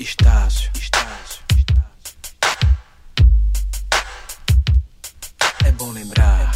Estácio. É bom lembrar.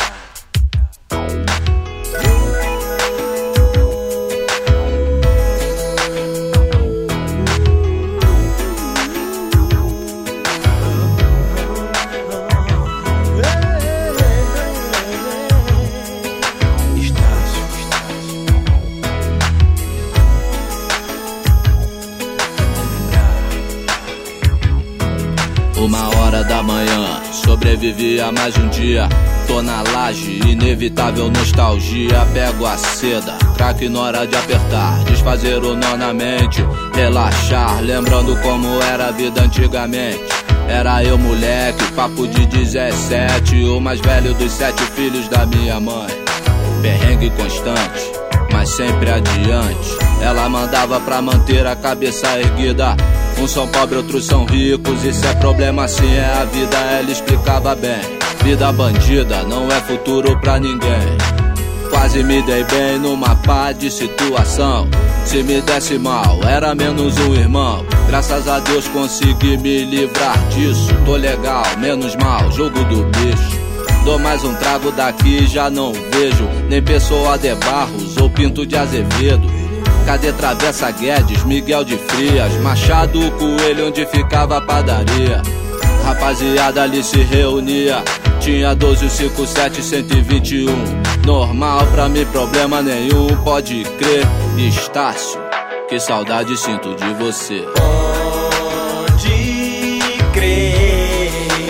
Uma hora da manhã, sobrevivi a mais um dia. Tô na laje, inevitável nostalgia. Pego a seda, craque na hora de apertar, desfazer o nó na mente, relaxar, lembrando como era a vida antigamente. Era eu moleque, papo de 17, o mais velho dos 7 filhos da minha mãe. Perrengue constante, mas sempre adiante. Ela mandava pra manter a cabeça erguida. Uns são pobres, outros são ricos, isso é problema, assim é a vida, ela explicava bem. Vida bandida não é futuro pra ninguém. Quase me dei bem numa pá de situação. Se me desse mal, era menos um irmão. Graças a Deus consegui me livrar disso. Tô legal, menos mal, jogo do bicho. Dou mais um trago daqui, já não vejo nem Pessoa de Barros ou Pinto de Azevedo. Cadê Travessa Guedes, Miguel de Frias, Machado Coelho, onde ficava a padaria? Rapaziada ali se reunia, tinha 12, 5, 7, 121. Normal pra mim, problema nenhum, pode crer. Estácio, que saudade sinto de você. Pode crer,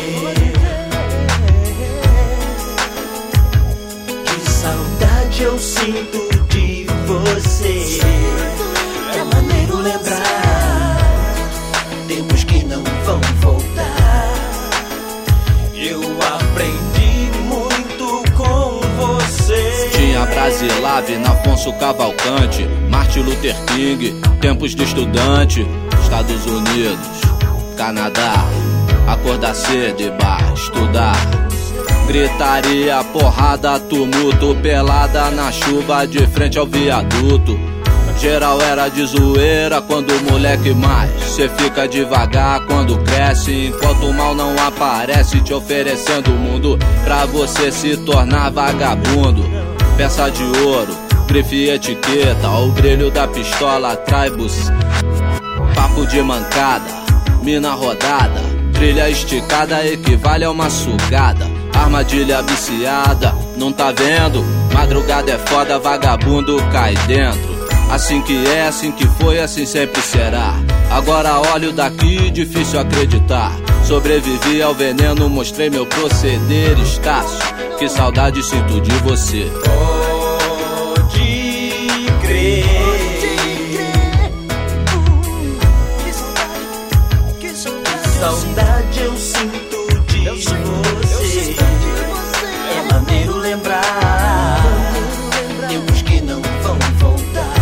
que saudade eu sinto de você. É maneiro lembrar tempos que não vão voltar. Eu aprendi muito com você. Tinha Brasilave, Afonso Cavalcante, Martin Luther King, tempos de estudante. Estados Unidos, Canadá, acordar cedo e bar, estudar. Gritaria, porrada, tumulto, pelada na chuva de frente ao viaduto. Geral era de zoeira quando moleque, mais cê fica devagar quando cresce. Enquanto o mal não aparece, te oferecendo o mundo pra você se tornar vagabundo. Peça de ouro, grife e etiqueta, o brilho da pistola atrai bus. Papo de mancada, mina rodada, trilha esticada equivale a uma sugada. Armadilha viciada, não tá vendo? Madrugada é foda, vagabundo cai dentro. Assim que é, assim que foi, assim sempre será. Agora olho daqui, difícil acreditar. Sobrevivi ao veneno, mostrei meu proceder. Estácio, que saudade sinto de você. Pode crer, que saudade eu sinto de você. É maneiro lembrar tempos que não vão voltar.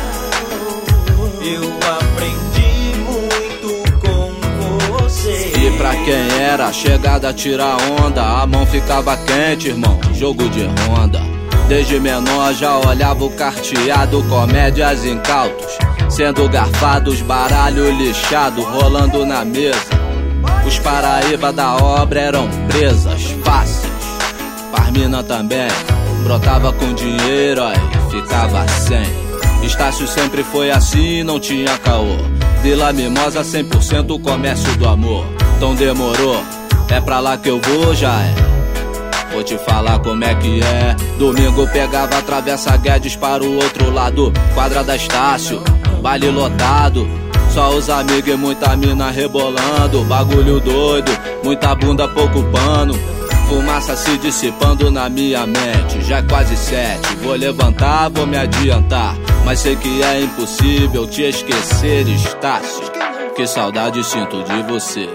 Eu aprendi muito com você. E pra quem era chegada a tirar onda, a mão ficava quente, irmão, jogo de ronda. Desde menor já olhava o carteado, comédias incautos sendo garfados, baralho lixado rolando na mesa. Os paraíba da obra eram presas fáceis, Parmina também brotava com dinheiro, aí ficava sem. Estácio sempre foi assim, não tinha caô. Vila Mimosa 100% comércio do amor. Então demorou, é pra lá que eu vou, já é. Vou te falar como é que é. Domingo pegava a Travessa Guedes para o outro lado, quadra da Estácio, baile lotado. Só os amigos e muita mina rebolando. Bagulho doido, muita bunda, pouco pano. Fumaça se dissipando na minha mente. Já é quase 7, vou levantar, vou me adiantar. Mas sei que é impossível te esquecer, Estácio. Que saudade sinto de você.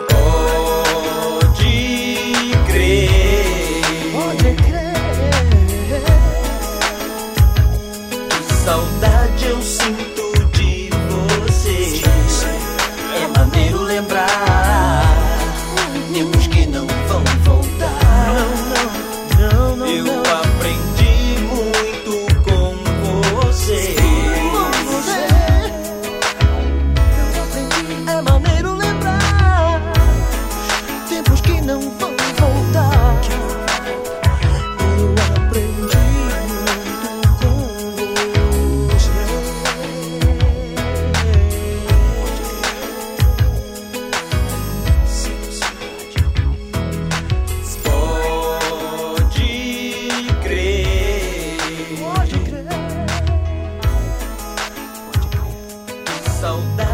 Pode crer, que saudade eu sinto de você. É maneiro lembrar tempos que não vão voltar. Eu aprendi muito com você. saudade